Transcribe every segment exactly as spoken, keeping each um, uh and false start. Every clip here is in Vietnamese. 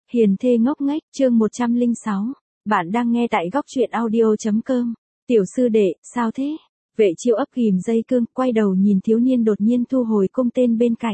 Hiền thê ngốc nghếch, chương một trăm lẻ sáu. Bạn đang nghe tại góc truyện audio.com. Tiểu sư đệ, sao thế? Vệ Chiêu ấp ghìm dây cương, quay đầu nhìn thiếu niên đột nhiên thu hồi cung tên bên cạnh.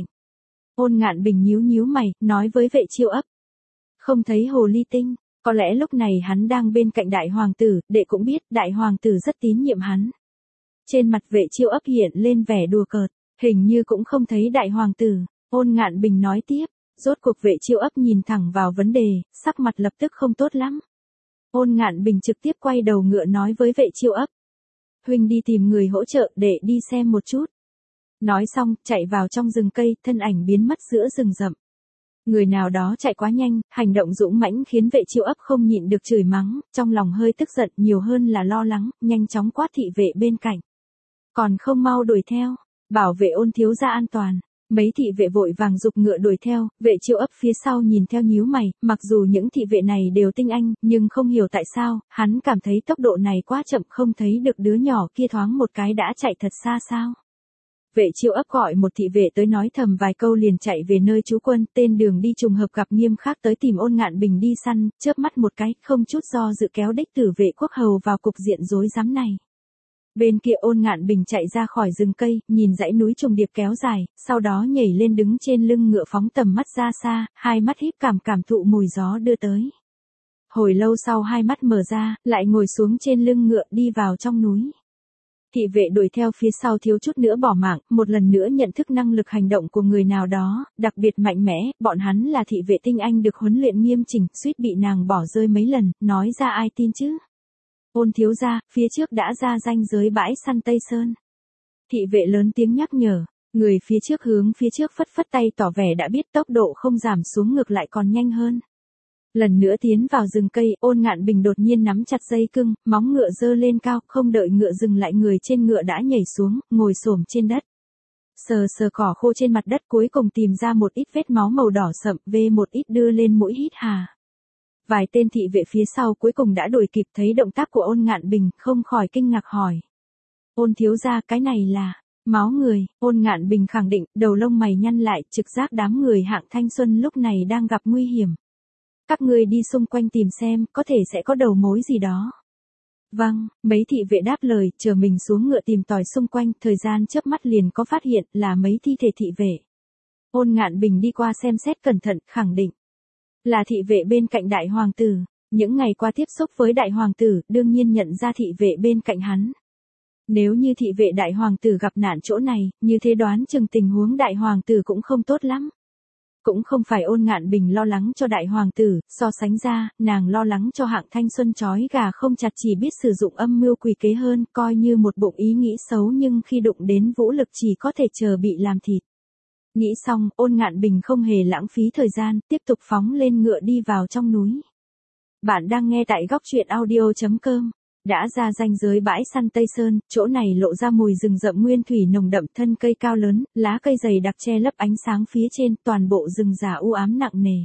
Ôn Ngạn Bình nhíu nhíu mày, nói với Vệ Chiêu ấp. Không thấy hồ ly tinh, có lẽ lúc này hắn đang bên cạnh đại hoàng tử, đệ cũng biết đại hoàng tử rất tín nhiệm hắn. Trên mặt Vệ Chiêu ấp hiện lên vẻ đùa cợt, hình như cũng không thấy đại hoàng tử. Ôn Ngạn Bình nói tiếp. Rốt cuộc Vệ Chiêu ấp nhìn thẳng vào vấn đề, sắc mặt lập tức không tốt lắm. Ôn Ngạn Bình trực tiếp quay đầu ngựa nói với Vệ Chiêu ấp. Huynh đi tìm người hỗ trợ để đi xem một chút. Nói xong, chạy vào trong rừng cây, thân ảnh biến mất giữa rừng rậm. Người nào đó chạy quá nhanh, hành động dũng mãnh khiến Vệ Chiêu ấp không nhịn được chửi mắng, trong lòng hơi tức giận nhiều hơn là lo lắng, nhanh chóng quát thị vệ bên cạnh. Còn không mau đuổi theo, bảo vệ Ôn thiếu gia an toàn. Mấy thị vệ vội vàng giục ngựa đuổi theo, Vệ Chiêu ấp phía sau nhìn theo nhíu mày, mặc dù những thị vệ này đều tinh anh, nhưng không hiểu tại sao, hắn cảm thấy tốc độ này quá chậm, không thấy được đứa nhỏ kia thoáng một cái đã chạy thật xa sao. Vệ Chiêu ấp gọi một thị vệ tới nói thầm vài câu liền chạy về nơi trú quân, tên đường đi trùng hợp gặp Nghiêm Khắc tới tìm Ôn Ngạn Bình đi săn, chớp mắt một cái, không chút do dự kéo đích tử Vệ Quốc Hầu vào cục diện rối rắm này. Bên kia Ôn Ngạn Bình chạy ra khỏi rừng cây, nhìn dãy núi trùng điệp kéo dài, sau đó nhảy lên đứng trên lưng ngựa phóng tầm mắt ra xa, hai mắt híp cảm cảm thụ mùi gió đưa tới. Hồi lâu sau hai mắt mở ra, lại ngồi xuống trên lưng ngựa đi vào trong núi. Thị vệ đuổi theo phía sau thiếu chút nữa bỏ mạng, một lần nữa nhận thức năng lực hành động của người nào đó, đặc biệt mạnh mẽ, bọn hắn là thị vệ tinh anh được huấn luyện nghiêm chỉnh, suýt bị nàng bỏ rơi mấy lần, nói ra ai tin chứ. Ôn thiếu gia, phía trước đã ra ranh giới bãi săn Tây Sơn. Thị vệ lớn tiếng nhắc nhở, người phía trước hướng phía trước phất phất tay tỏ vẻ đã biết tốc độ không giảm xuống ngược lại còn nhanh hơn. Lần nữa tiến vào rừng cây, Ôn Ngạn Bình đột nhiên nắm chặt dây cương, móng ngựa giơ lên cao, không đợi ngựa dừng lại người trên ngựa đã nhảy xuống, ngồi xổm trên đất. Sờ sờ cỏ khô trên mặt đất cuối cùng tìm ra một ít vết máu màu đỏ sậm, vê một ít đưa lên mũi hít hà. Vài tên thị vệ phía sau cuối cùng đã đuổi kịp thấy động tác của Ôn Ngạn Bình, không khỏi kinh ngạc hỏi. Ôn thiếu gia, cái này là máu người. Ôn Ngạn Bình khẳng định, đầu lông mày nhăn lại, trực giác đám người hạng thanh xuân lúc này đang gặp nguy hiểm. Các ngươi đi xung quanh tìm xem, có thể sẽ có đầu mối gì đó. Vâng, mấy thị vệ đáp lời, chờ mình xuống ngựa tìm tòi xung quanh, thời gian chớp mắt liền có phát hiện là mấy thi thể thị vệ. Ôn Ngạn Bình đi qua xem xét cẩn thận, khẳng định. Là thị vệ bên cạnh đại hoàng tử, những ngày qua tiếp xúc với đại hoàng tử, đương nhiên nhận ra thị vệ bên cạnh hắn. Nếu như thị vệ đại hoàng tử gặp nạn chỗ này, như thế đoán chừng tình huống đại hoàng tử cũng không tốt lắm. Cũng không phải Ôn Ngạn Bình lo lắng cho đại hoàng tử, so sánh ra, nàng lo lắng cho hạng thanh xuân chói gà không chặt chỉ biết sử dụng âm mưu quỷ kế hơn, coi như một bụng ý nghĩ xấu nhưng khi đụng đến vũ lực chỉ có thể chờ bị làm thịt. Nghĩ xong, Ôn Ngạn Bình không hề lãng phí thời gian, tiếp tục phóng lên ngựa đi vào trong núi. Bạn đang nghe tại góc truyện audio.com. Đã ra ranh giới bãi săn Tây Sơn, chỗ này lộ ra mùi rừng rậm nguyên thủy nồng đậm, thân cây cao lớn, lá cây dày đặc che lấp ánh sáng phía trên, toàn bộ rừng già u ám nặng nề.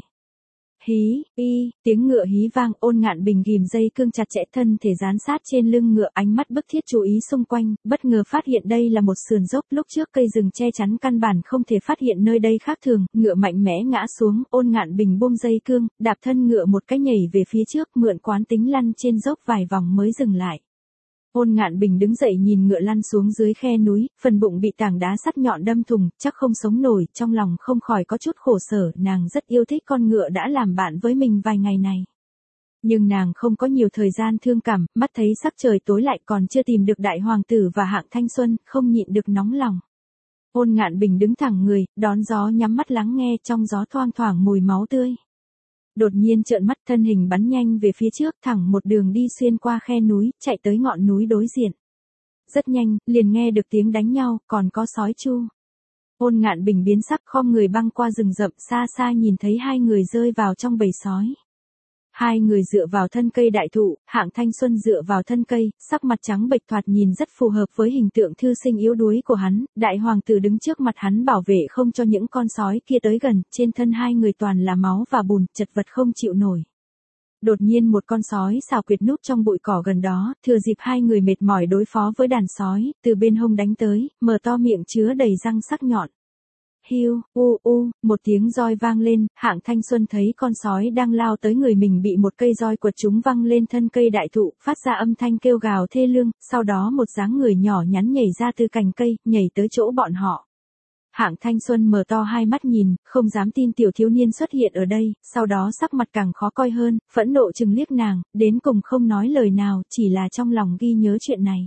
Hí, y, tiếng ngựa hí vang, Ôn Ngạn Bình ghìm dây cương chặt chẽ, thân thể dán sát trên lưng ngựa, ánh mắt bức thiết chú ý xung quanh, bất ngờ phát hiện đây là một sườn dốc, lúc trước cây rừng che chắn căn bản không thể phát hiện nơi đây khác thường, ngựa mạnh mẽ ngã xuống, Ôn Ngạn Bình buông dây cương, đạp thân ngựa một cái nhảy về phía trước, mượn quán tính lăn trên dốc vài vòng mới dừng lại. Ôn Ngạn Bình đứng dậy nhìn ngựa lăn xuống dưới khe núi, phần bụng bị tảng đá sắt nhọn đâm thùng, chắc không sống nổi, trong lòng không khỏi có chút khổ sở, nàng rất yêu thích con ngựa đã làm bạn với mình vài ngày này. Nhưng nàng không có nhiều thời gian thương cảm, mắt thấy sắc trời tối lại còn chưa tìm được đại hoàng tử và hạng thanh xuân, không nhịn được nóng lòng. Ôn Ngạn Bình đứng thẳng người, đón gió nhắm mắt lắng nghe, trong gió thoang thoảng mùi máu tươi. Đột nhiên trợn mắt, thân hình bắn nhanh về phía trước, thẳng một đường đi xuyên qua khe núi, chạy tới ngọn núi đối diện. Rất nhanh, liền nghe được tiếng đánh nhau, còn có sói chu. Ôn Ngạn Bình biến sắc, khom người băng qua rừng rậm, xa xa nhìn thấy hai người rơi vào trong bầy sói. Hai người dựa vào thân cây đại thụ, hạng thanh xuân dựa vào thân cây, sắc mặt trắng bệch thoạt nhìn rất phù hợp với hình tượng thư sinh yếu đuối của hắn, đại hoàng tử đứng trước mặt hắn bảo vệ không cho những con sói kia tới gần, trên thân hai người toàn là máu và bùn, chật vật không chịu nổi. Đột nhiên một con sói xào quyệt núp trong bụi cỏ gần đó, thừa dịp hai người mệt mỏi đối phó với đàn sói, từ bên hông đánh tới, mở to miệng chứa đầy răng sắc nhọn. Hiu, u u, một tiếng roi vang lên, Hạng Thanh Xuân thấy con sói đang lao tới người mình bị một cây roi quật trúng văng lên thân cây đại thụ, phát ra âm thanh kêu gào thê lương, sau đó một dáng người nhỏ nhắn nhảy ra từ cành cây, nhảy tới chỗ bọn họ. Hạng Thanh Xuân mở to hai mắt nhìn, không dám tin tiểu thiếu niên xuất hiện ở đây, sau đó sắc mặt càng khó coi hơn, phẫn nộ chừng liếc nàng, đến cùng không nói lời nào, chỉ là trong lòng ghi nhớ chuyện này.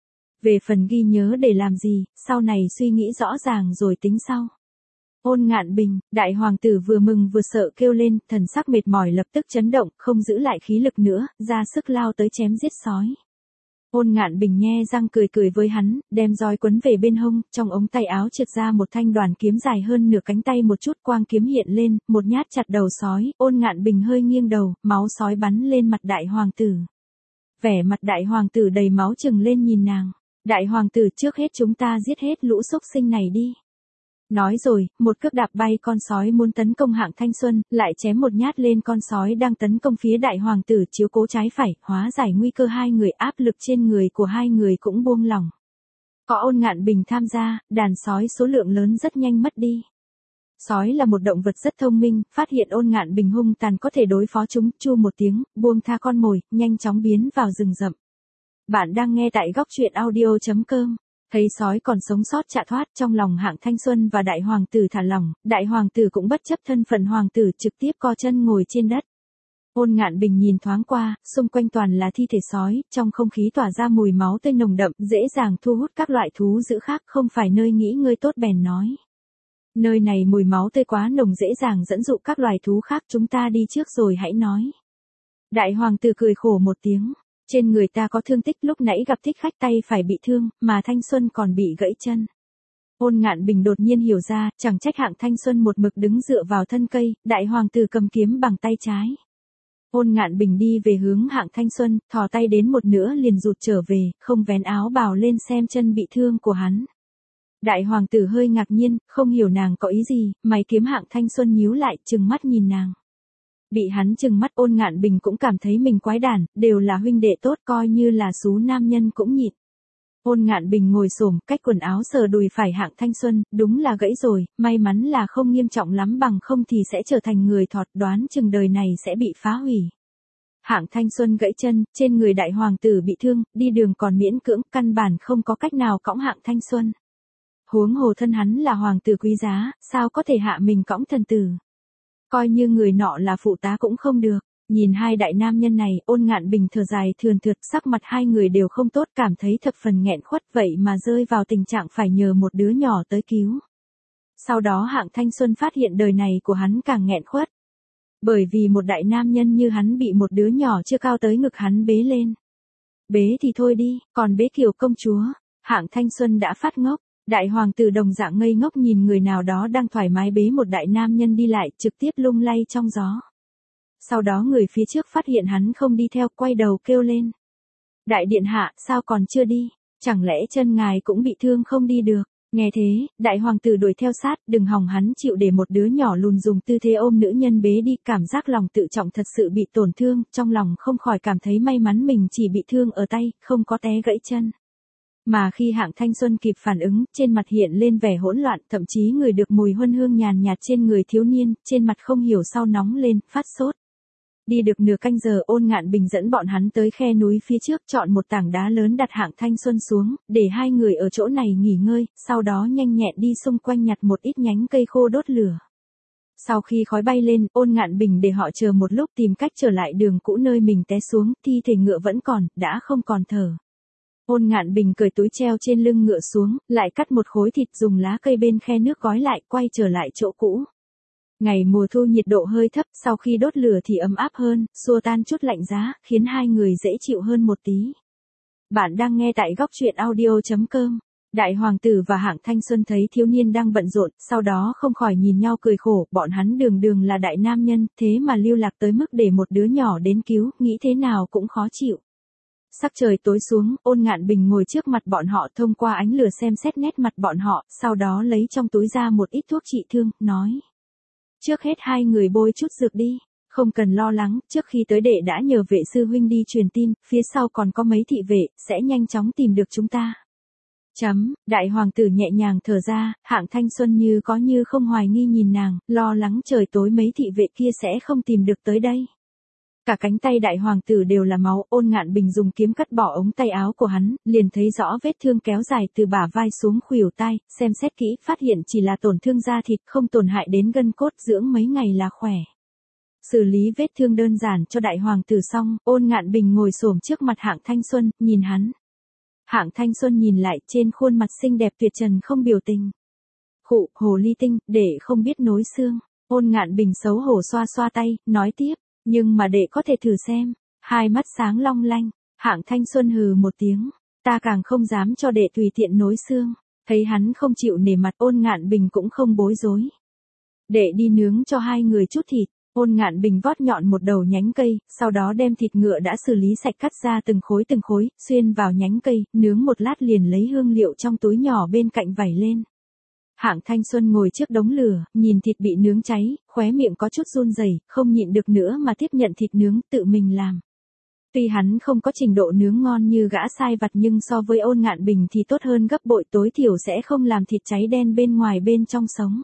Về phần ghi nhớ để làm gì, sau này suy nghĩ rõ ràng rồi tính sau. Ôn Ngạn Bình, đại hoàng tử vừa mừng vừa sợ kêu lên, thần sắc mệt mỏi lập tức chấn động, không giữ lại khí lực nữa, ra sức lao tới chém giết sói. Ôn Ngạn Bình nhe răng cười cười với hắn, đem roi quấn về bên hông, trong ống tay áo trượt ra một thanh đoàn kiếm dài hơn nửa cánh tay một chút, quang kiếm hiện lên, một nhát chặt đầu sói, Ôn Ngạn Bình hơi nghiêng đầu, máu sói bắn lên mặt đại hoàng tử. Vẻ mặt đại hoàng tử đầy máu trừng lên nhìn nàng. Đại hoàng tử, trước hết chúng ta giết hết lũ xúc sinh này đi. Nói rồi, một cước đạp bay con sói muốn tấn công Hạng Thanh Xuân, lại chém một nhát lên con sói đang tấn công phía đại hoàng tử, chiếu cố trái phải, hóa giải nguy cơ hai người, áp lực trên người của hai người cũng buông lỏng. Có Ôn Ngạn Bình tham gia, đàn sói số lượng lớn rất nhanh mất đi. Sói là một động vật rất thông minh, phát hiện Ôn Ngạn Bình hung tàn có thể đối phó chúng, chu một tiếng, buông tha con mồi, nhanh chóng biến vào rừng rậm. Bạn đang nghe tại góc truyện audio chấm com. Thấy sói còn sống sót chạy thoát, trong lòng Hạng Thanh Xuân và đại hoàng tử thả lỏng, đại hoàng tử cũng bất chấp thân phận hoàng tử, trực tiếp co chân ngồi trên đất. Ôn Ngạn Bình nhìn thoáng qua, xung quanh toàn là thi thể sói, trong không khí tỏa ra mùi máu tươi nồng đậm, dễ dàng thu hút các loại thú dữ khác, không phải nơi nghỉ ngơi tốt bèn nói. Nơi này mùi máu tươi quá nồng, dễ dàng dẫn dụ các loài thú khác, chúng ta đi trước rồi hãy nói. Đại hoàng tử cười khổ một tiếng. Trên người ta có thương tích, lúc nãy gặp thích khách tay phải bị thương, mà Thanh Xuân còn bị gãy chân. Ôn Ngạn Bình đột nhiên hiểu ra, chẳng trách Hạng Thanh Xuân một mực đứng dựa vào thân cây, đại hoàng tử cầm kiếm bằng tay trái. Ôn Ngạn Bình đi về hướng Hạng Thanh Xuân, thò tay đến một nửa liền rụt trở về, không vén áo bào lên xem chân bị thương của hắn. Đại hoàng tử hơi ngạc nhiên, không hiểu nàng có ý gì, mày kiếm Hạng Thanh Xuân nhíu lại, trừng mắt nhìn nàng. Bị hắn trừng mắt, Ôn Ngạn Bình cũng cảm thấy mình quái đản, đều là huynh đệ tốt, coi như là xú nam nhân cũng nhịn. Ôn Ngạn Bình ngồi xổm, cách quần áo sờ đùi phải Hạng Thanh Xuân, đúng là gãy rồi, may mắn là không nghiêm trọng lắm, bằng không thì sẽ trở thành người thọt, đoán chừng đời này sẽ bị phá hủy. Hạng Thanh Xuân gãy chân, trên người đại hoàng tử bị thương, đi đường còn miễn cưỡng, căn bản không có cách nào cõng Hạng Thanh Xuân. Huống hồ thân hắn là hoàng tử quý giá, sao có thể hạ mình cõng thần tử. Coi như người nọ là phụ tá cũng không được. Nhìn hai đại nam nhân này, Ôn Ngạn Bình thở dài thườn thượt, sắc mặt hai người đều không tốt, cảm thấy thập phần nghẹn khuất, vậy mà rơi vào tình trạng phải nhờ một đứa nhỏ tới cứu. Sau đó Hạng Thanh Xuân phát hiện đời này của hắn càng nghẹn khuất. Bởi vì một đại nam nhân như hắn bị một đứa nhỏ chưa cao tới ngực hắn bế lên. Bế thì thôi đi, còn bế kiểu công chúa, Hạng Thanh Xuân đã phát ngốc. Đại hoàng tử đồng dạng ngây ngốc nhìn người nào đó đang thoải mái bế một đại nam nhân đi lại, trực tiếp lung lay trong gió. Sau đó người phía trước phát hiện hắn không đi theo, quay đầu kêu lên. Đại điện hạ, sao còn chưa đi? Chẳng lẽ chân ngài cũng bị thương không đi được? Nghe thế, đại hoàng tử đuổi theo sát, đừng hòng hắn chịu để một đứa nhỏ lùn dùng tư thế ôm nữ nhân bế đi, cảm giác lòng tự trọng thật sự bị tổn thương, trong lòng không khỏi cảm thấy may mắn mình chỉ bị thương ở tay, không có té gãy chân. Mà khi Hạng Thanh Xuân kịp phản ứng, trên mặt hiện lên vẻ hỗn loạn, thậm chí người được mùi huân hương nhàn nhạt trên người thiếu niên, trên mặt không hiểu sao nóng lên, phát sốt. Đi được nửa canh giờ, Ôn Ngạn Bình dẫn bọn hắn tới khe núi phía trước, chọn một tảng đá lớn đặt Hạng Thanh Xuân xuống, để hai người ở chỗ này nghỉ ngơi, sau đó nhanh nhẹn đi xung quanh nhặt một ít nhánh cây khô đốt lửa. Sau khi khói bay lên, Ôn Ngạn Bình để họ chờ một lúc tìm cách trở lại đường cũ nơi mình té xuống, thi thể ngựa vẫn còn, đã không còn thở. Ôn Ngạn Bình cởi túi treo trên lưng ngựa xuống, lại cắt một khối thịt dùng lá cây bên khe nước gói lại, quay trở lại chỗ cũ. Ngày mùa thu nhiệt độ hơi thấp, sau khi đốt lửa thì ấm áp hơn, xua tan chút lạnh giá, khiến hai người dễ chịu hơn một tí. Bạn đang nghe tại góc truyện audio chấm com. Đại hoàng tử và Hạng Thanh Xuân thấy thiếu niên đang bận rộn, sau đó không khỏi nhìn nhau cười khổ, bọn hắn đường đường là đại nam nhân, thế mà lưu lạc tới mức để một đứa nhỏ đến cứu, nghĩ thế nào cũng khó chịu. Sắc trời tối xuống, Ôn Ngạn Bình ngồi trước mặt bọn họ, thông qua ánh lửa xem xét nét mặt bọn họ, sau đó lấy trong túi ra một ít thuốc trị thương, nói. Trước hết hai người bôi chút dược đi, không cần lo lắng, trước khi tới đệ đã nhờ vệ sư huynh đi truyền tin, phía sau còn có mấy thị vệ, sẽ nhanh chóng tìm được chúng ta. Chấm, đại hoàng tử nhẹ nhàng thở ra, Hạng Thanh Xuân như có như không hoài nghi nhìn nàng, lo lắng trời tối mấy thị vệ kia sẽ không tìm được tới đây. Cả cánh tay đại hoàng tử đều là máu, Ôn Ngạn Bình dùng kiếm cắt bỏ ống tay áo của hắn, liền thấy rõ vết thương kéo dài từ bả vai xuống khuỷu tay, xem xét kỹ, phát hiện chỉ là tổn thương da thịt, không tổn hại đến gân cốt, dưỡng mấy ngày là khỏe. Xử lý vết thương đơn giản cho đại hoàng tử xong, Ôn Ngạn Bình ngồi xổm trước mặt Hạng Thanh Xuân, nhìn hắn. Hạng Thanh Xuân nhìn lại, trên khuôn mặt xinh đẹp tuyệt trần không biểu tình. Khụ, hồ ly tinh, để không biết nối xương. Ôn Ngạn Bình xấu hổ xoa xoa tay, nói tiếp, nhưng mà đệ có thể thử xem. Hai mắt sáng long lanh, Hạng Thanh Xuân hừ một tiếng, ta càng không dám cho đệ tùy tiện nối xương. Thấy hắn không chịu nể mặt, Ôn Ngạn Bình cũng không bối rối. Đệ đi nướng cho hai người chút thịt. Ôn Ngạn Bình vót nhọn một đầu nhánh cây, sau đó đem thịt ngựa đã xử lý sạch cắt ra từng khối từng khối, xuyên vào nhánh cây, nướng một lát liền lấy hương liệu trong túi nhỏ bên cạnh vẩy lên. Hạng Thanh Xuân ngồi trước đống lửa, nhìn thịt bị nướng cháy, khóe miệng có chút run rẩy, không nhịn được nữa mà tiếp nhận thịt nướng tự mình làm. Tuy hắn không có trình độ nướng ngon như gã sai vặt nhưng so với Ôn Ngạn Bình thì tốt hơn gấp bội, tối thiểu sẽ không làm thịt cháy đen bên ngoài bên trong sống.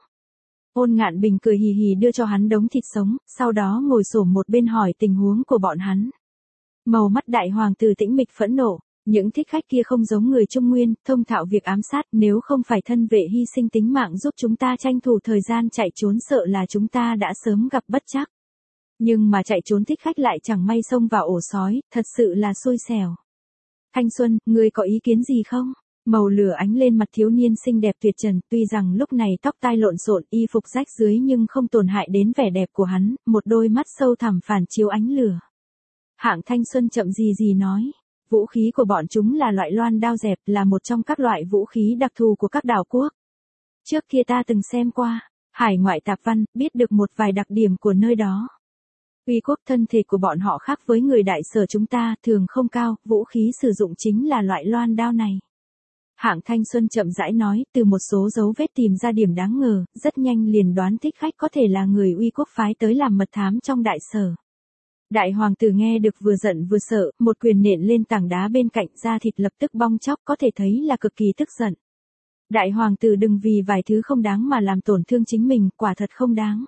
Ôn Ngạn Bình cười hì hì đưa cho hắn đống thịt sống, sau đó ngồi xổm một bên hỏi tình huống của bọn hắn. Màu mắt đại hoàng tử tĩnh mịch phẫn nộ, những thích khách kia không giống người Trung Nguyên, thông thạo việc ám sát, nếu không phải thân vệ hy sinh tính mạng giúp chúng ta tranh thủ thời gian chạy trốn sợ là chúng ta đã sớm gặp bất trắc. Nhưng mà chạy trốn thích khách lại chẳng may xông vào ổ sói, thật sự là xui xẻo. Thanh Xuân, ngươi có ý kiến gì không? Màu lửa ánh lên mặt thiếu niên xinh đẹp tuyệt trần, tuy rằng lúc này tóc tai lộn xộn, y phục rách dưới nhưng không tổn hại đến vẻ đẹp của hắn, một đôi mắt sâu thẳm phản chiếu ánh lửa. Hạng Thanh Xuân chậm gì gì nói, vũ khí của bọn chúng là loại loan đao dẹp, là một trong các loại vũ khí đặc thù của các đảo quốc. Trước kia ta từng xem qua, hải ngoại tạp văn, biết được một vài đặc điểm của nơi đó. Uy quốc thân thể của bọn họ khác với người đại sở chúng ta, thường không cao, vũ khí sử dụng chính là loại loan đao này. Hạng Thanh Xuân chậm rãi nói, từ một số dấu vết tìm ra điểm đáng ngờ, rất nhanh liền đoán thích khách có thể là người Uy quốc phái tới làm mật thám trong đại sở. Đại hoàng tử nghe được vừa giận vừa sợ, một quyền nện lên tảng đá bên cạnh, da thịt lập tức bong chóc, có thể thấy là cực kỳ tức giận. Đại hoàng tử đừng vì vài thứ không đáng mà làm tổn thương chính mình, quả thật không đáng.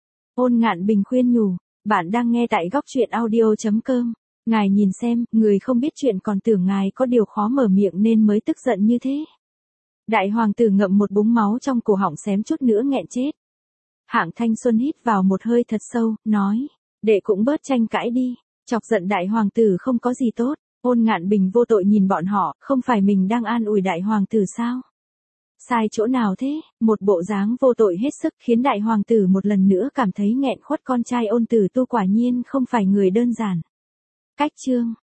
Ôn Ngạn Bình khuyên nhủ, bạn đang nghe tại góc truyện audio chấm com. Ngài nhìn xem, người không biết chuyện còn tưởng ngài có điều khó mở miệng nên mới tức giận như thế. Đại hoàng tử ngậm một búng máu trong cổ họng xém chút nữa nghẹn chết. Hạng Thanh Xuân hít vào một hơi thật sâu, nói, đệ cũng bớt tranh cãi đi, chọc giận đại hoàng tử không có gì tốt. Ôn Ngạn Bình vô tội nhìn bọn họ, không phải mình đang an ủi đại hoàng tử sao? Sai chỗ nào thế? Một bộ dáng vô tội hết sức khiến đại hoàng tử một lần nữa cảm thấy nghẹn khuất, con trai Ôn Tử Tu quả nhiên không phải người đơn giản. Cách chương